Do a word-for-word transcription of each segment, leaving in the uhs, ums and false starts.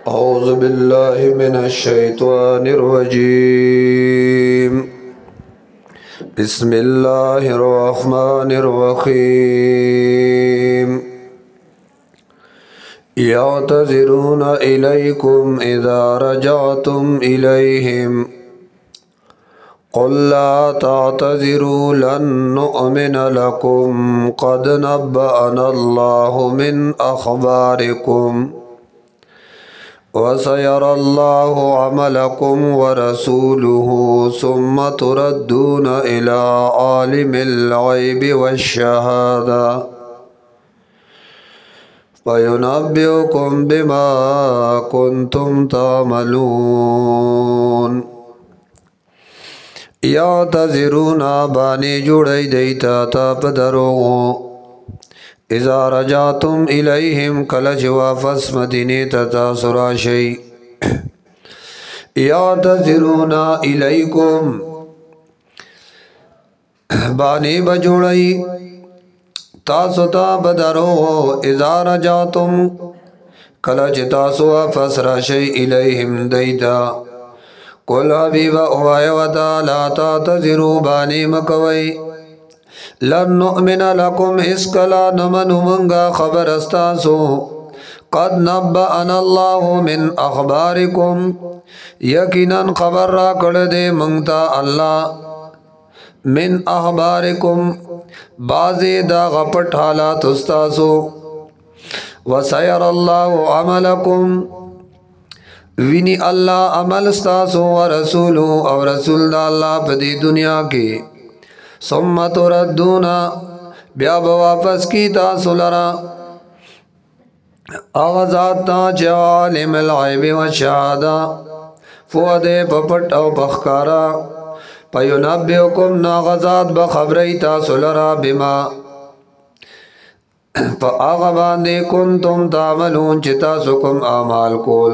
أعوذ بالله من الشيطان الرجيم بسم الله الرحمن الرحيم يعتذرون إليكم إذا رجعتم إليهم قل لا تعتذروا لن نؤمن لكم قد نبأنا الله من أخباركم وسيرى الله عملكم ورسوله ثم تردون إلى عالم الغيب والشهادة فينبئكم بما كنتم تعملون يعتذرون بانی جوڑی دیتا تا پدرو اذا رجعتم الیہم کلچ واپس مدینی تتا سراشی یعتذرون الیکم بانی بجوڑی تاسو تا بدرو اذا رجعتم کلچ تاسو واپس راشی الیہم دیتا قل حبیب اوائی وطا لا تعتذروا بانی مکوئی لن نؤمن لکم اسکلا نمن منگا خبر استاسو قد نبأنا اللہ من اخبارکم یقینا خبر را کردے منگتا اللہ من اخبارکم بازی دا غپٹ حالات استاسو وسیر اللہ عملکم وینی اللہ عمل استاسو ورسولو اور رسول دا اللہ پدی دنیا کی ثم تردونا بیا بواپس کی تاسو لرا آغازات تا عالم الغیب و شہادہ فواد پپٹ او بخکارا پینبئکم ناغازات بخبری تاسو لرا بما پا آغا باندے کنتم تعملون چتا سکم آمال کول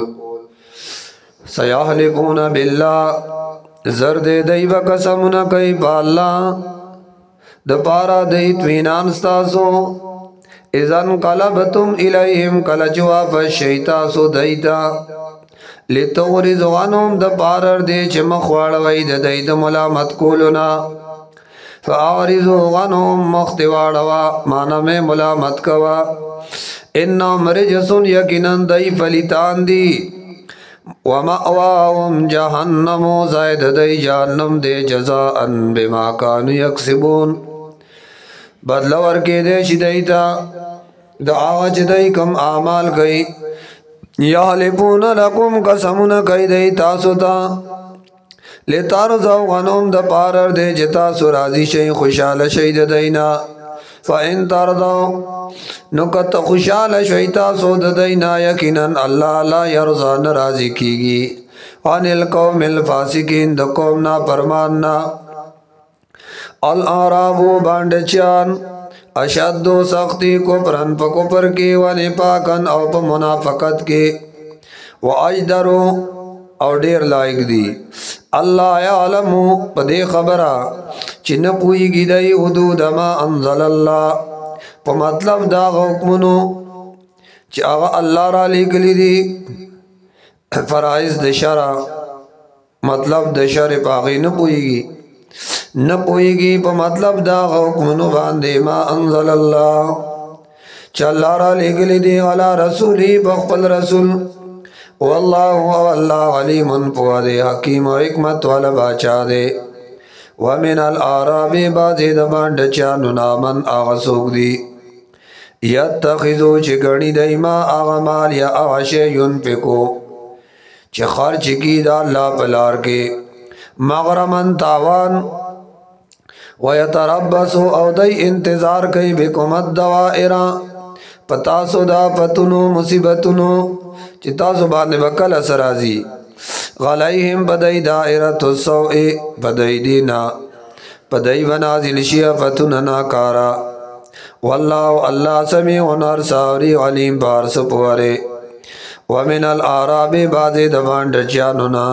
سیحلفون باللہ زرد دی بقسمنا کئی پا اللہ دپارا دی توینان ستاسو اذن قلبتم الیہم کلچوا فشیتاسو دیتا لتغرزو عنهم دپارر دی چمخواروائی دی دی ملامت کولنا فاعرزو عنهم مختواروا مانا میں ملامت کوا انہم رجسن یقنن دی فلیتان دی وَمَأْوَاهُمْ جَهَنَّمُ زائد دی جہنم دے جزاءً بما كانوا يكسبون بدلور کے دے شدیتا دا آغا دی کم آمال گئی یحلفون لکم قسمون کئی دی تاسوتا لتارزو غنوم دا پارر دے جتاسو راضی شئی خوشحال شئی دینا فَإِن تَرْضَوْا نُکت خوشحال شویتا سود دینا یقیناً اللہ لا یرضا نرازی کی گی عن القوم الفاسقین دا قومنا پرماننا الاعرابو بانڈچان اشدو سختی کپرن پا کپر کی ونپاکن او پا منافقت کی و اجدرو او دیر لائق دی اللہ یعلمو پا دے خبرہ چن پوئی گی دی حدود ما انزل اللہ پا مطلب دا حکمنو چی آغا اللہ را لگلی دی فرائض دشارہ مطلب دشار پاغی نپوئی گی نپوئی گی پا مطلب دا حکمنو باندے ما انزل اللہ چی اللہ را لگلی دی علا رسولی بخپل رسول واللہ واللہ علیم پوادے حکیم و حکمت والا باچا دے ومن العراب بازی دبان ڈچانو نامن آغا سوک دی یتخذو چی گرنی دیما آغا مال یا آغا شیون پکو چی خرچ کی دا اللہ پلار کے مغرمن تاوان ویتربسو او دی انتظار کئی بکمت دوائران پتاسو دا پتنو مصیبتنو چی تاسو باندے بکل اسرازی غلیہم بدئی دائرت السوئی بدئی دینا بدئی ونازل شیفتن ناکارا واللہ اللہ سمیع ونار ساوری علیم بارس پوارے ومن العراب بعض دبان ڈچانونا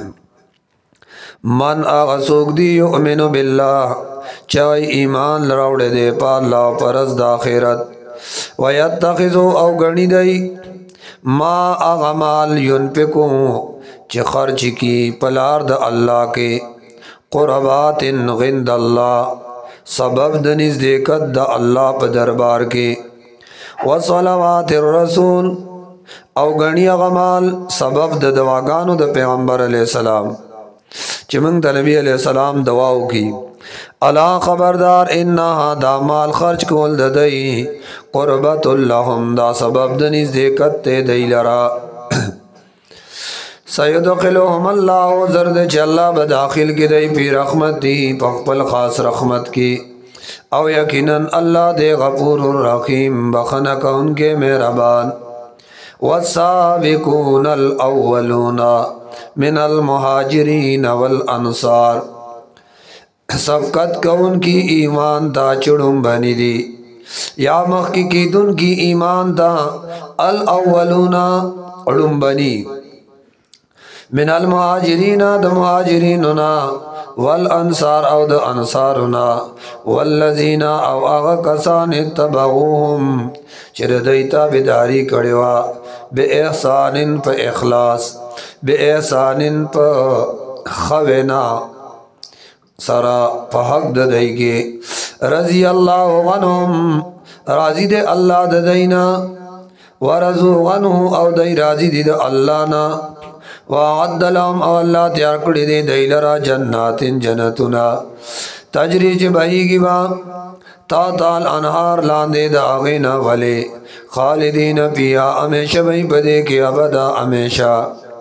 من آغسوک دی یؤمن باللہ چاہی ایمان لراؤڑے دے پا اللہ پرز دا خیرت ویتخذو او گرنی دی ما اغمال ينفقو چه خرچ کی پلار د اللہ کے قربات غند اللہ سبب د نزدېکت د اللہ په دربار کې وصلوات الرسول او غنی اغمال سبب د دواګانو د پیغمبر علیہ السلام چې موږ د نبی علیہ السلام دواو کی الا خبردار انها دا مال خرچ کول د دی قربت لهم دا سبب د نزدېکت ته دی لرا سیدخلهم الله زرد چې الله به داخل کې دی په رحمت دی په خپل خاص رحمت کې او یقینا الله دې غفور الرحیم بخنه کونکي مهربان والسابقون الاولون من المهاجرین والانصار سبقت کون کی ایمان دا چڑم بنی دی یا مخی کی دن کی ایمان دا الاولون اڑم بنی من المهاجرین دا مهاجریننا والانصار او دا انصارنا والذین او آغا کسان اتبعوهم چر دیتا بداری کڑوا بے احسان پا اخلاص بے احسان پا خوینا سرا پا حق ددائی کے رضی اللہ عنہم راضی دے اللہ ددائینا ورزو عنہ او دائی راضی دے اللہ نا وعد لهم او اللہ تیار کردی دے دائی لرا جنات جنتنا تجری چی بہی گی با تا تال انہار لاندے دا آغینا والے خالدین پیا امیشہ بہی بدے کی ابدا امیشہ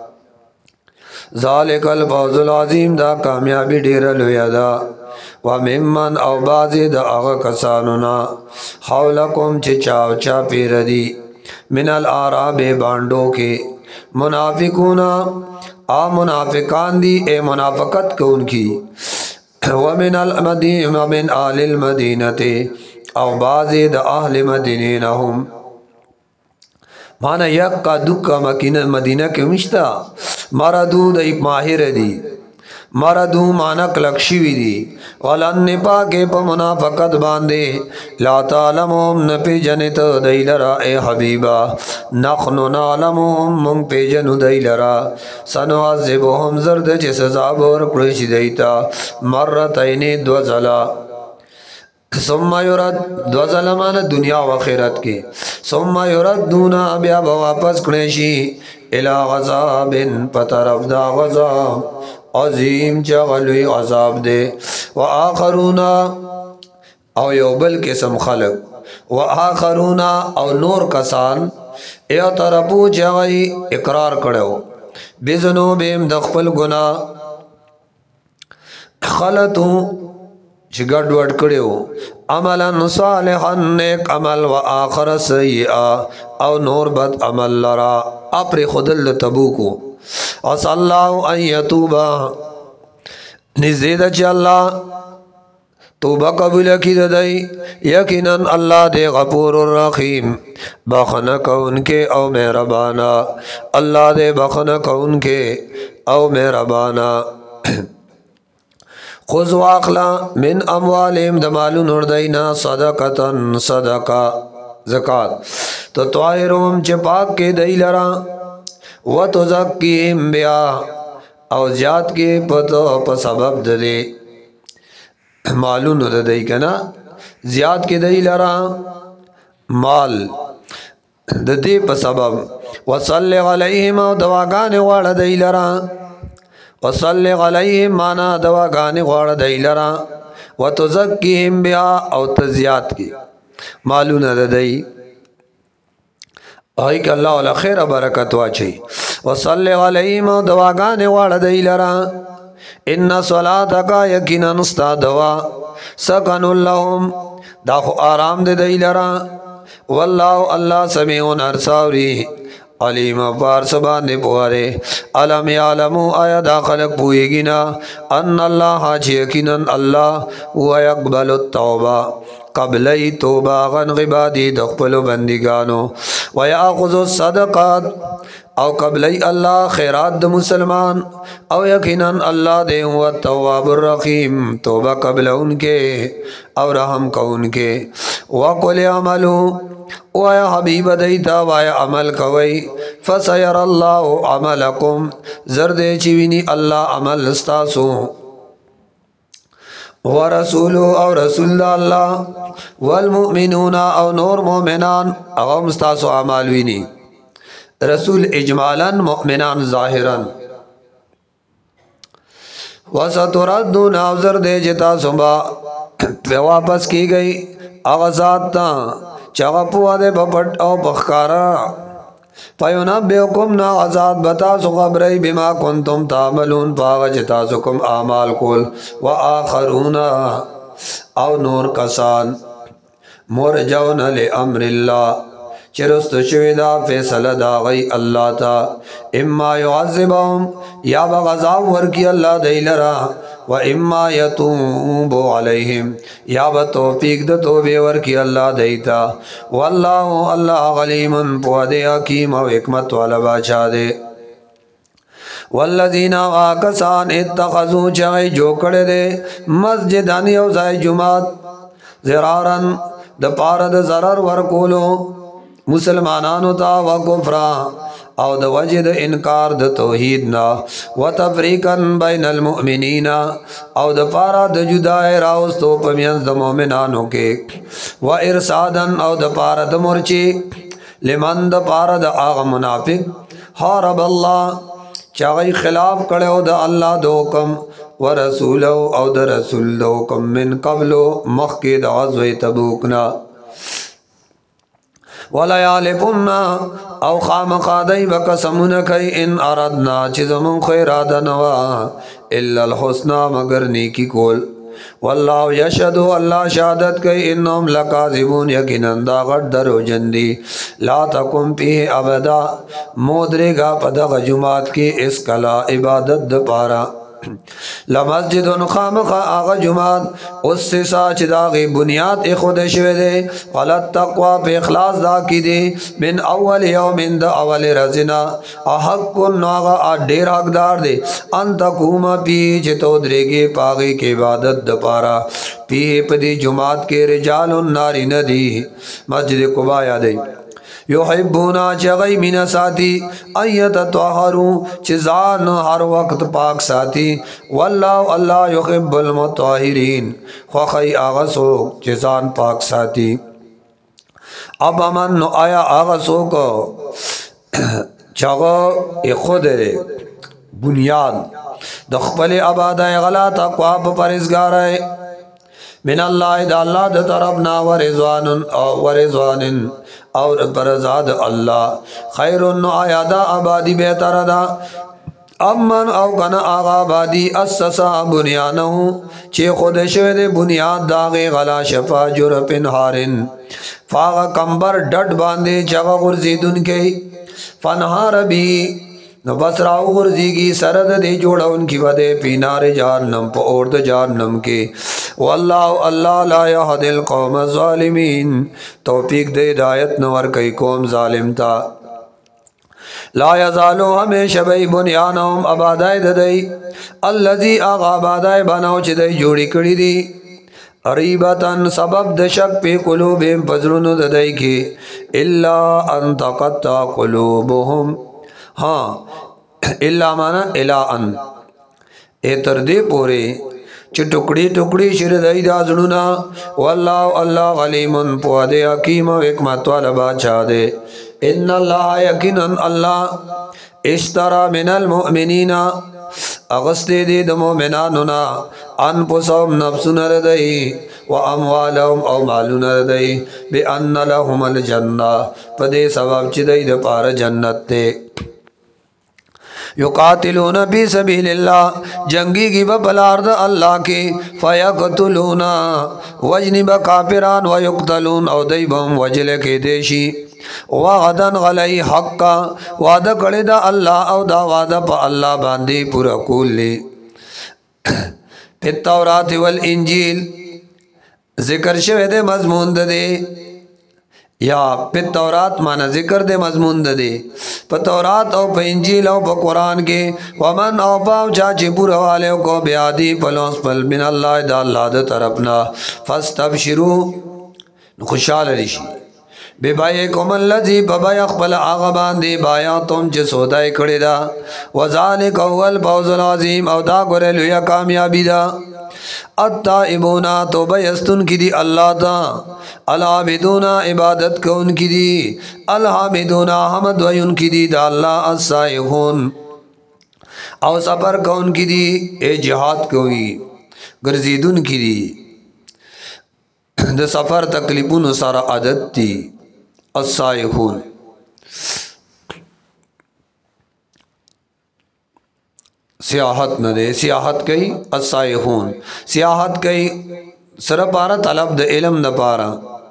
ذالک الفوز العظیم دا کامیابی ډیر لوی دا و ممن او بازی دا اغا کسانونا حولکم چی چاو چا پیر دی من الاراب بانڈو کے منافقونا آ منافقان دی اے منافقت کون کی ومن المدین ومن آل المدینت او بازی دا اہل مدینینہم مانا یک کا دکا مدینہ کے مشتا مردو دا ایک ماہر دی مردو مانا کلکشوی دی غلن نپا کے پا منافقت باندے لا تعلمهم نپی جنت دی لرا اے حبیبا نخنو نعلمهم من پی جنو دی لرا سنعذبهم زرد چه سزا بور کرش دیتا مرتین دو زلا ثم یرد دو ظلمان دنیا و خیرت کے ثم یرد دونا بیا واپس کنشی الى غذاب پترف دا غذاب عظیم چغلوی عذاب دے و آخرون او یو بل قسم خلق و آخرون او نور کسان اعترفو چغی اقرار کرو بزنوبیم دخپل گناہ خلطو چی گڑ وڑ کڑیو عملا صالحا نیک عمل و آخر سیئا او نور بد عمل لرا اپر خودل تبوکو اس اللہ ان یتوبا نزدید چی اللہ توبہ قبول کی دائی یقینا اللہ دے غفور الرحیم بخنک ان کے او مہربانا اللہ دے بخنک ان کے او مہربانا خذ واخلا من اموالهم دمالو نردینا صدقتن صدقہ زکاة تو طاہرهم چه پاک کے دی لرا و تزکیم بیا او زیاد کے پتو پا سبب دے مالو نردی کنا زیاد کے دی لرا مال دے پا سبب وصلی علیہم او دواگان وارد دی لرا وصلی علیہم مانا دوا گانے غوار دی لرا و تزکیہم بیا او تزیاد کی معلوم دی آئی کہ اللہ علیہ خیر برکت واچی وصلی علیہم دوا گانے غوار دی لرا ان صلاتکا یقینا نستا دوا سکن اللہم داخو آرام دے دی لرا واللہ اللہ سمیعون ارساوری علیم پار سبانے پوارے علم یعلمو آیا دا خلق پوئیگینا ان اللہ حاج یقیناً اللہ و یقبل التوبہ قبلی توبہ غن غبادی دخپل بندگانو و یاخذ الصدقات او قبلی اللہ خیرات د مسلمان او یقیناً اللہ دے ہوا التواب الرحیم توبہ قبل ان کے او رحم کو ان کے وقل عملو وایا حبیب دیتا وایا عمل کوئی فسیر الله عملکم زرد چوینی اللہ عمل استاسو ورسول او رسول اللہ والمؤمنون او نور مؤمنان اغم استاسو عمال وینی رسول اجمالا مؤمنان ظاہرا وَسَتُرَدُّونَ اوزر دے جتا سنبا پہ واپس کی گئی اغزاد تا چغپوا دے بپٹ او بخکارا فَيُنَبِّئُكُمْ نا غزاد بتاسو خبری بما کنتم تعملون پاغ جتاسو کم اعمال کول وآخرون او نور کسان مرجون لعمر اللہ چرست شویدہ فیصلہ دا غی اللہ تا اما یعذبهم یا بغذاب ورکی اللہ دیلرا و اما یتوبو علیہم یا بتوفیق دا توبے ورکی اللہ دیتا واللہ اللہ غلیم پوادے حکیم و حکمت والا باچا دے والذین آکسان اتخذو چغی جو کڑے دے مسجدان یوزائی جماعت زرارن دا پارد ضرر ورکولو مسلمانانو تا و کفرا او د وجد انکار د توحیدنا و تفریقا بین المؤمنین او د پارا د جدای راوستو پمینز د مومنانو کے و ارسادا او د پارا د مرچی لمن د پارا د آغا منافق حارب اللہ چاگئی خلاف کڑے د اللہ دو کم و رسولو او د رسول دو کم من قبلو مخی د غزوی تبوکنا وَلَيَعْلِفُنَّ او خامخادی بقسمون کئی ان اردنا چیزمون خیرادنوا الا الحسنہ مگر نیکی کول واللہ یشہدو اللہ شہادت کئی انہم لکاذبون یقیناً دا غٹ درو جندی لا تکم پیہ ابدا مودرے گا پدغ جماعت کی اس کلا عبادت دا پارا لمسجد خامخ آغا جماعت اس سے ساچ داغی بنیاد خود شوے دے غلط تقوی پہ اخلاص دا کی دے من اول یوم دا اول رزنا احق کن آغا آ دیر حقدار دے انتا کوما پی چتو درگے پاغی کے عبادت دا پارا پی پدی جماعت کے رجال ناری ندی مسجد قبا یادی یحبونا چغی من ساتی ایت توحرو چزان ہر وقت پاک ساتی واللہ اللہ یحب المتوحرین خوخی آغسو چزان پاک ساتی اب امن نو آیا آغسو کو چغو خود بنیاد دخپل عبادہ غلط اقواب پرزگار ہے من اللہ دا اللہ دا طرفنا ورزوان ورزوان اور برزاد اللہ خیر آیا دا آبادی بہتر دا امن او کنا آغا آبادی اسسا بنیانہو چی خود شوید بنیاد داغی غلا شفا جرپ ہارن فاغا کمبر ڈٹ باندے چغا غرزیدن کے فنہار بھی نو بس راو غرزیگی سرد دے جوڑا ان کی ودے پینار جہنم پا اورد جہنم کے واللہ اللہ لا یہد القوم الظالمین توفیق دے ہدایت نور کئی قوم ظالم تا لا یزالو ہمیشہ بی بنیانہم آبادائی ددائی اللذی آغا آبادائی بناو چی دائی جوڑی کری دی قریبتاً سبب دشک پی قلوبیم پزرون ددائی کی اللہ ان تقطع قلوبهم ہاں اللہ مانا الان اے تردے پورے چھ ٹکڑی ٹکڑی شردائی دا زنونا واللہ اللہ غلیمن پوادے حکیم و حکمت والا باچا دے ان اللہ یقیناً اللہ اشترا من المؤمنین اغسطے دے دا مومنانونا انفسهم نفسون ردائی و اموالهم او مالون ردائی بے ان لهم الجنہ پدے سبب چھ دائی دا پار جنت تے یقاتلون فی سبیل اللہ جنگی کی بپلارد اللہ کے فیقتلون وجنب کافران ویقتلون او دیبهم وجل کے دیشی وعدن غلی حقا وعدہ کڑی دا اللہ او دا وعدہ پا اللہ باندی پورا کول لی پی التورات والانجیل ذکر شوید مضمون دے یا پی تورات مانا ذکر دے مضمون دے پا تورات او پا انجیل او پا قرآن کے ومن او پاو چاچی پورا والے کو بیادی پلونس پل من اللہ دا اللہ دا طرفنا فاستبشرو خوشحال رشی ببایکم الذی ببای خپل هغه باندې بایعتم چې سودای کړی دا وذالک هو الفوز العظیم او دا ګوره لویه کامیابی ده التائبون توبه یستون کی دی اللہ تا العابدون عبادت کون کی دی الحامدون حمد وین کی دی دا اللہ السائحون او سفر کون کی دی اے جہاد کوئی گرزیدون کی دی دا سفر تکلیفون سارا عادت تی السائحون سیاحت نہ دے سیاحت کئی السائحون سیاحت کئی سر پارا طلب د علم د پارا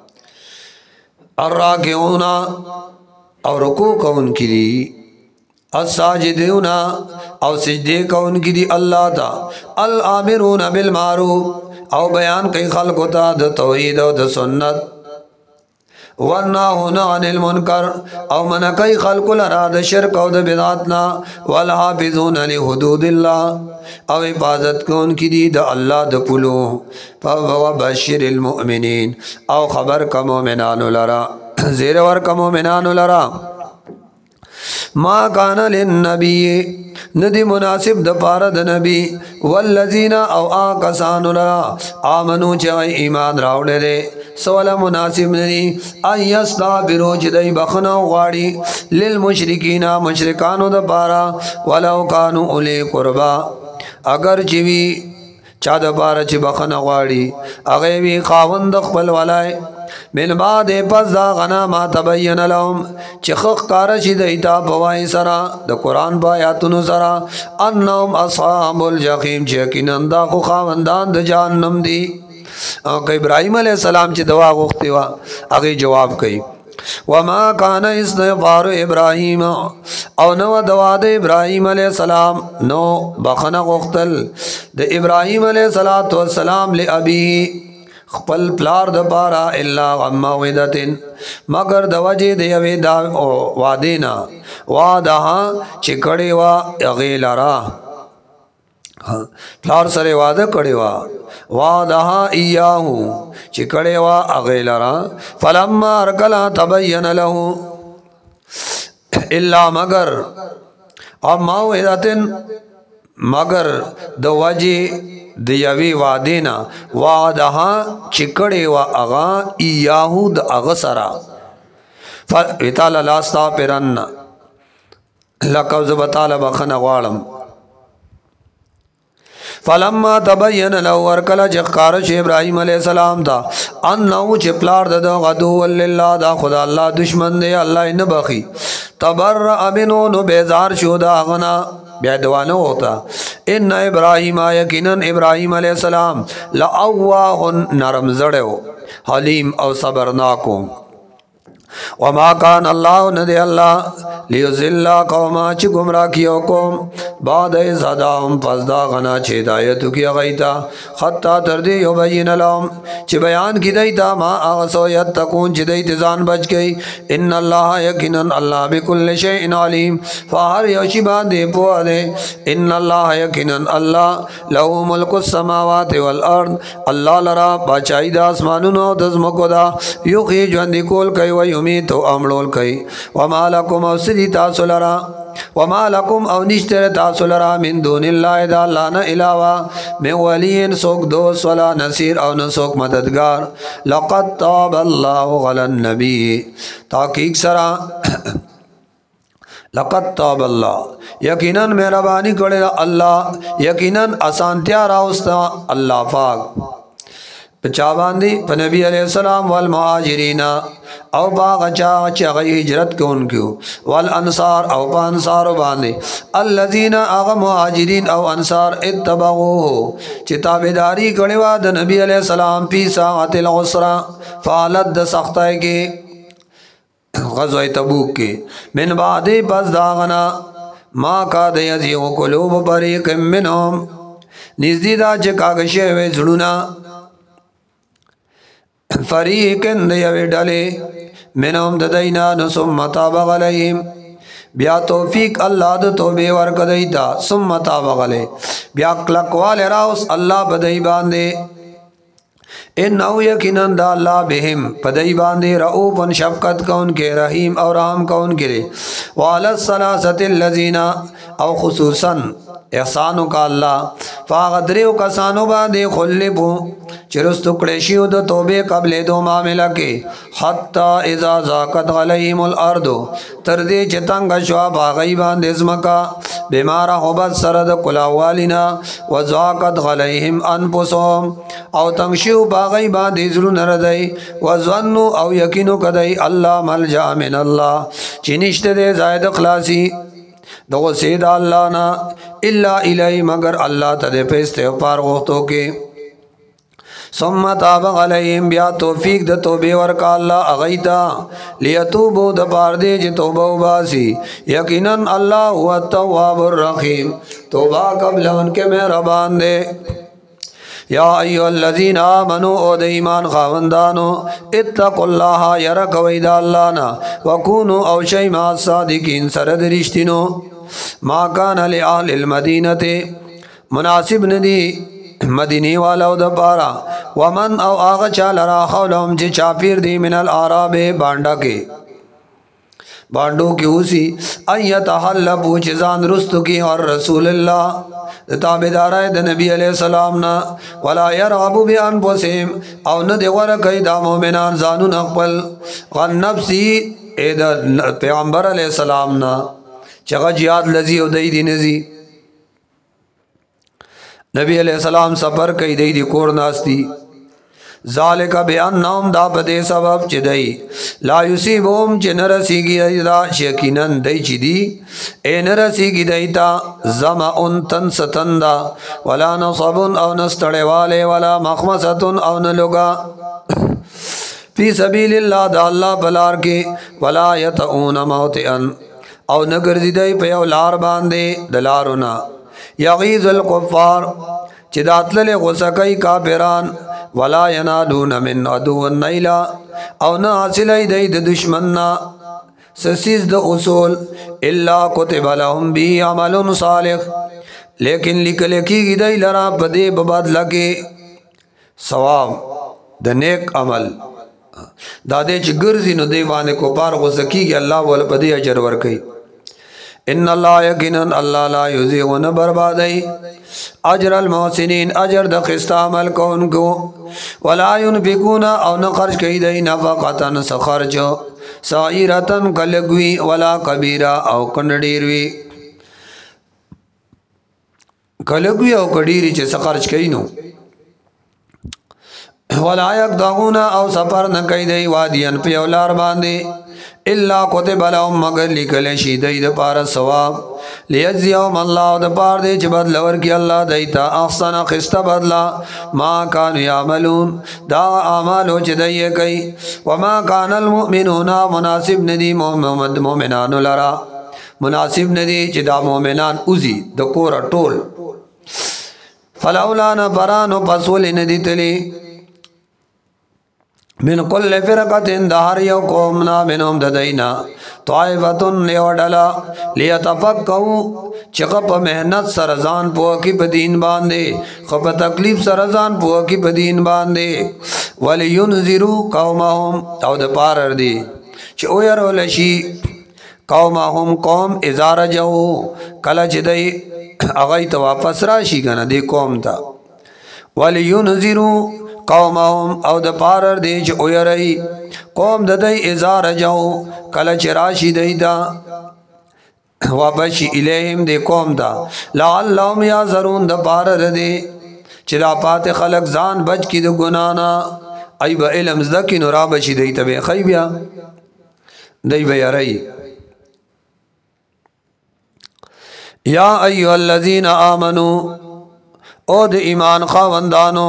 الراکعون او رکوع کون کی دی الساجدون او سجدے کون کی دی اللہ تا الامرون بالمعروف او بیان کئی خلق تا د توحید او د سنت والناهون عن المنکر او من کئی خلق لرا د شرک او د بدعتنا والحافظون لحدود الله او حفاظت کون کی دی د الله د پلو فبشر المؤمنین او خبر کا مومنان لرا زیر ور کا مومنان لرا ما کان للنبی ندی مناسب د پاره د نبی والذین او آکسان لرا آمنو چې ایمان راوړل دي سوال مناسب ندی ایستغفروا چې دای بخنه غواړي للمشرکین مشرکانو د پاره ولو کانوا اولی قربا اگر چې وی چا د پاره چې بخنه غواړي هغه وی خاوند خپل ولای من بعد پس دا غنا ما تبین لهم چې خخ کار شي د ایتا بوای سرا د قران با آیاتونو سرا انهم اصحاب الجحیم چې کینن دا خو خاوندان د جهنم دي او که ابراهیم علیہ السلام چې دوا غوښتي وا هغه جواب کوي وما كان استغفار ابراهيم او نو دوا د ابراهيم عليه السلام نو بخنه غختل د ابراهيم عليه السلام لابيه خپل پلار د پارا الا غم وعدتن مگر د وجه د یوې دا وادینا وعده چې کړي وا غیلرا پلار سره وعده کړي وا وعده ایاهو چې کړي وا غیلرا فلما ارکلا تبین له الا مگر او موعدتن مگر د وجه د یوی وعدینا وعدها چکړې وا اغا ایاهو د اغا سرا فتعال لاستا پرن لقب زبطال بخن غوالم فلما تبین له ورکل جخارش ابراهیم علیہ السلام تا انه چې پلار د غدو ولله دا خدا الله دشمن دی الله نه بخي تبرأ منه نو بیزار شو دا غنا بیا دوانه ہوتا ان ابراہیم یقینا ابراہیم علیہ السلام لأواه نرم زړو حلیم او صبرناکو وما كان الله ندی الله ليذل قوما چې گمراه کیو قوم بعد زادهم فزدا غنا چې ہدایت کی غیتا خطا تر دې یبین لهم چې بیان کی دیتا ما اغسو یتقون چې دیت ځان بچ گئی ان الله یقینا الله بكل شیء علیم فهر یوشی باندې پوه ده ان الله یقینا الله له ملک السماوات والارض الله لرا بچای د اسمانونو د زمکو دا یوخی ژوند کول کوي و یمیت او امړول کوي وما لكم اوسدی تاسو لرا وما لكم او نشتر تاسو لرا من دون الله دا الله نه علاوه من ولین سوک دوست ولا نصير او نه سوک مددگار لقد تاب الله على النبي تحقیق سرا لقد تاب الله یقینا مهربانی کړه الله یقینا اسانتیا راوستا الله پاک پچا باندې په نبی علیہ السلام والمهاجرین او باغ چا چې هجرت کوونکو والانصار او په انصار باندې الذين اغه مهاجرین او انصار اتبعوه چې تابعداري کړي وا د نبی علیہ السلام په ساعت العسرہ فالد د سختای کې غزوه تبوک کې من بعد پس داغنا ما کا د یزیو قلوب بریک منهم نزدې دا چې کاغشه وې زړونه فریقن دیوی ڈالے منهم ددینا ثم تاب علیہم بیا توفیق اللہ د توبه ورک دیتا ثم تاب علیہ بیا کلکوال راوس اللہ بدئی باندے انہو یقیناً دا اللہ بہم پدائی باندے رعوفن شفقت کون کے رحیم اور رحم کون کے وعلی الثلاثت الذین او خصوصاً احسانو کا اللہ فاغدریو کسانو باندے خلبو چرس ٹکڑے شیو دو توبے قبل دو معاملہ کے حتی اذا ذاقت غلیم الارض تردے چتنگ شوا باغی باندے ازمکا بیمارا حبت سرد کلاوالینا وذاقت غلیہم انفسهم او تنگشیو باغی باندے ازرو نردائی وظنو او یقینو کدائی اللہ ملجا من اللہ چنشت دے زائد اخلاصی دو سید اللہ نا اللہ الہی مگر اللہ تدے پیستے پار غوختو کے ثم تاب علیہم بیا توفیق د توبے ورکا اللہ اغیتا لیتوبو د پار دے جی توبہ باسی یقیناً اللہ هو التواب الرحیم توبہ قبل ان کے مہربان دے یا ایو الذین آمنو او د ایمان خاوندانو اتقوا اللہ یرک ویدا اللہ نا وکونو او شی ما صادقین سرد رشتینو ما کان لآل المدینت مناسب ندی مدینی والاو دا پارا ومن او آغا چال را خولهم چی چاپیر دی من العراب بانڈا کے بانڈو کی اسی ایت حلبو چیزان رستو کی اور رسول اللہ تابدارہ دا نبی علیہ السلام نا ولا یرغبو بی انفسهم او ندی ورکی دا مومنان زانون اقبل غن نفسی اے دا پیغمبر علیہ السلام نا چگہ جیاد لذی او دی دی نزی نبی علیہ السلام سفر کئی دی دی کور ناستی ذالک بیاننام دا پدے سبب چی دی لا یصیبهم چی نرسی گی دی دا شیقیناً دی چی دی اے نرسی گی دی تا زمعن تنستن دا ولا نصبن او نستڑے والے ولا مخمصتن او نلگا فی سبیل اللہ دا اللہ بلار کے ولا یتعون موتئن او نگرزی دی پیو لار باندے دلارونا یغیز القفار چی داتلل غسکی کافران ولا ینالون من عدو النیلا او نا حاصلی دی د دشمننا سسیز د اصول الا کتب لهم بی عمل صالح لیکن لکلکی گی دی لرا پدے ببادلہ کے ثواب د نیک عمل دادے چی گرزی نو دیوانے کو پار غسکی گی اللہ والا پدے اجر ورکی ان اللہ یقیناً اللہ لا یضیع بربادی اجر المحسنین اجر د خستہ عمل کون کو ولا ينفقون او نہ خرچ کی دی نفقتا سخرچ صغیرتا کلگوی ولا کبیرہ او کنڈیروی کلگوی او کڈیری چے سخرچ کی نو ولا یقطعون او سفر نہ کی دی وادیاں پیولار باندے اللہ کتب لهم مگر لکل شیدی دا پار ثواب لیجزیهم اللہ دا پار دے چھ بدلور کی اللہ دیتا احسن خستہ بدلا ما کانو یعملون دا آمالو چھ دیئے کئی وما کان المؤمنون مناسب ندی محمد مومنان لرا مناسب ندی چھ دا مومنان اوزی دا کورا ٹول فلولا نفرانو پسول ندی تلی من کل فرقت اندہار یو قومنا منہم ددینا طائفتن لیوڈلا لیتفقہو چقب محنت سرزان پوکی پا دین باندے خب تکلیف سرزان پوکی پا دین باندے ولینذرو قومہم او دپارر دی چو یرو لشی قومہم قوم ازار جو کلچ دی اغیت واپس راشی گنا دی قوم تا ولینذرو قومهم او د پارر دی چ اویری قوم د دی ازار جو کل چراشی دی دا وابشی الیہم دی قوم دا لعلهم یازرون د پارر دی چرا پات خلق زان بچ کی د گنانا ای با علم زدکی نورا بشی دی تبی خیبیا دی بیاری یا ایوہ الذین آمنو او د ایمان خواندانو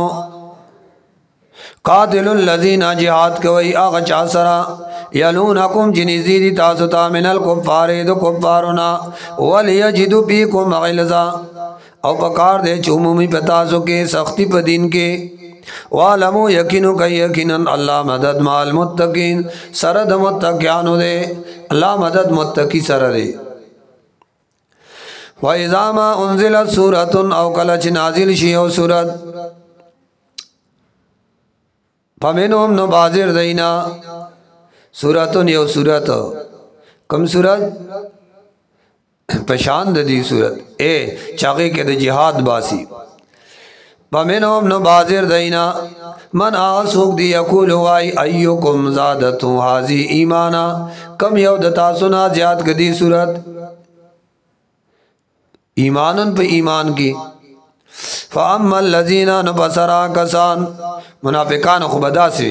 قاتل الذین جہاد کوئی آغا چاسرا یلونکم جنیزیدی تاستا من الکفار دو کفارنا ولیجدو پیکم غلظا او پکار دے چومومی پتاسو کے سختی پا دین کے وعلمو یقینو کئی یقینن اللہ مدد مال متقین سرد متقیانو دے اللہ مدد متقی سردے وَإِذَا مَا أُنزِلَتْ سُورَةٌ او کلچ نازل شیعو سورت فمنهم نو بازر دینا سورتون یو سورت کم سورت پشاند دی سورت اے چاقی کے دی جہاد باسی فمنهم نو بازر دینا من آسوک دی یقول وائی ایوکم زادتو حازی ایمانا کم یو دتا سنا زیاد کدی سورت ایمانن پہ ایمان کی فَأَمَّا الَّذِينَ نُبَصَرَا کسان منافقان خبدا سے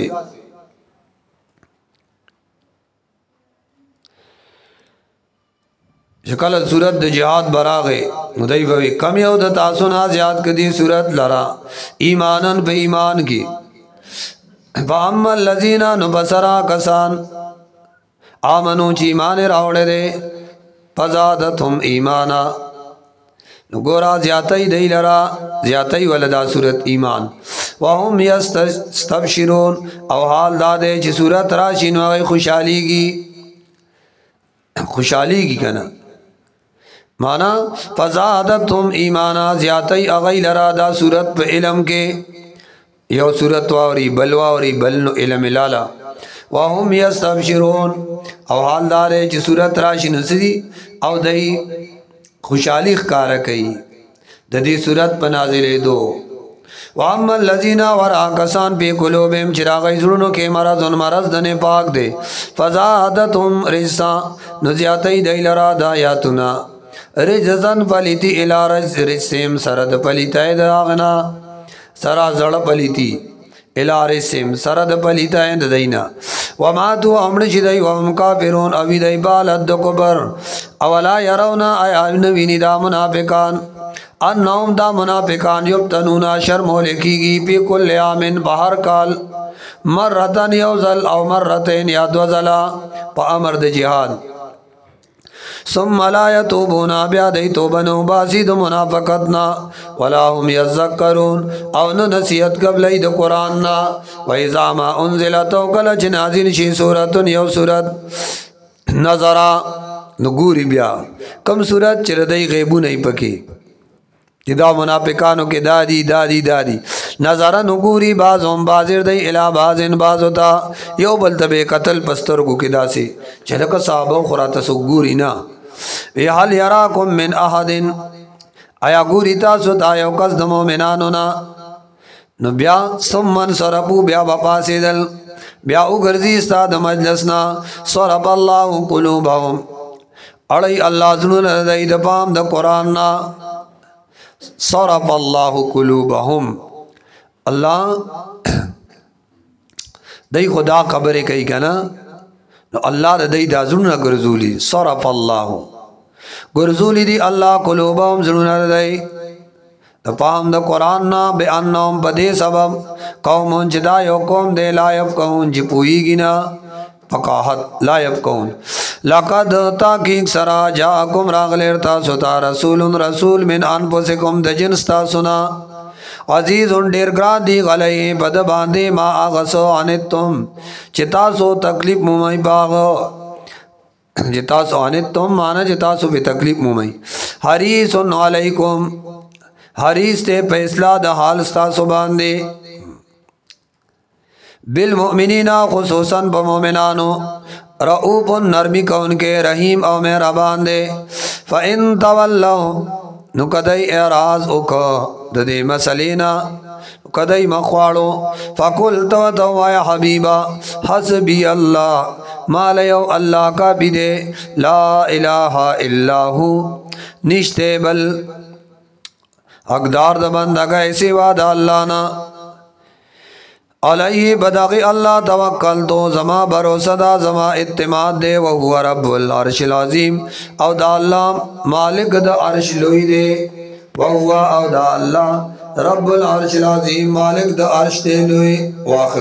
شکل صورت د جہاد براغے مدعی بھوی کم یو د تاسونا زیاد کدی صورت لرا ایمانن پہ ایمان کی فَأَمَّا الَّذِينَ نُبَصَرَا کسان آمنو چی ایمان راوڑے دے فَزَادَتْهُمْ ایمانا گورا زیادتی دی لرا زیادتی ولدا صورت ایمان وهم یستبشرون او حال دادے چی صورت راشین وغی خوشحالی کی خوشحالی کی کنا مانا فزادتهم ایمانا زیادتی اغی لرا دا صورت پہ علم کے یو صورت واوری بلواوری بلنو علم لالا وهم یستبشرون او حال دادے چی صورت راشین سدی او دی خوشحالی خکارا کئی د دې صورت په نازلې دو واما الذين ورا کسان په قلوبهم چراغ زړونو کې مرض ان مرض د نه پاک دي فزادتهم رجسا نزیاتې د لرا دایاتنا رجزن پلیتی الی رج رجسم سرد پلیتای داغنا سرا زړه پلیتی الی رجسم سرد پلیتای د دینا وما تو امر چې دی وهم کافرون او دی بالد کبر اولا يرون ايان ویني دا منافقان انهم دا منافقان یبتنون شرم لکیږي په کل یامن بهر کال مرتن یوزل او مرتين یا دوزلا په امر د جهاد ثم لا يتوبون بیا دی توبنو باسید منافقتنا ولا هم يذكرون او نو نصیحت قبل د قران نا و اذا ما انزلت وکل جنازل شی سورۃ یو سورۃ نظر نګوري بیا کم سورۃ چر دی غیبو نه پکې دا منافقانو کې دادی دادی دادی نظر نګوري بعضهم بازر دی الی بعضن بعض ہوتا یو بل تبه قتل پستر کو کې داسي چلک صحابه خراته سګوري نا وی حال یراکم من احد آیا ګوري تاسو دا یو کس د مؤمنانو نا نو بیا سمن سربو بیا واپاسیدل بیا وګرځي استاد مجلسنا سرب الله قلوبهم اړي الله زنه دای د پام د قران نا صرف الله قلوبهم الله دای خدا خبره کوي کنه نو الله د دې د ازونه ګرځولي صرف الله ګرځولي دی الله قلوبهم زړونه دای د پام د قران نا بیانوم بده سبب قوم جدا یو قوم دی لایب قوم چې پویږي نه فقاحت لایب قوم لقد تاکیک سرا جاکم راغلر تاسو تا رسول رسول من انفسکم د جنس تاسو نا عزیز ډیر ګران دی غلې بد باندې ما اغسو انتم چتا سو تکلیف مومای باغ جتا سو انتم معنا جتا سو به تکلیف مومای حریص علیکم حریص ته فیصلہ د حال تاسو باندې بالمؤمنین خصوصا بمؤمنانو رؤوف نرمی کون کے رحیم او مہربان دے فَإِن تَوَلَّوْا نو کدی اعراض اوکا ددی مسلینا کدی مخواڑو فَقُلْ تَوَتَوَا یا حبیبا حسبی اللہ مالیو اللہ کا بیدے لا الہ الا ہو نشتے بل حقدار د بندگا سوا د اللہ نا علیہ بداغی اللہ توکل تو زما بروسہ دا زما اعتماد دے وہو رب العرش العظیم او دا اللہ مالک دا عرش لوی دے وہو او دا اللہ رب العرش العظیم مالک دا عرش دے لوی واخر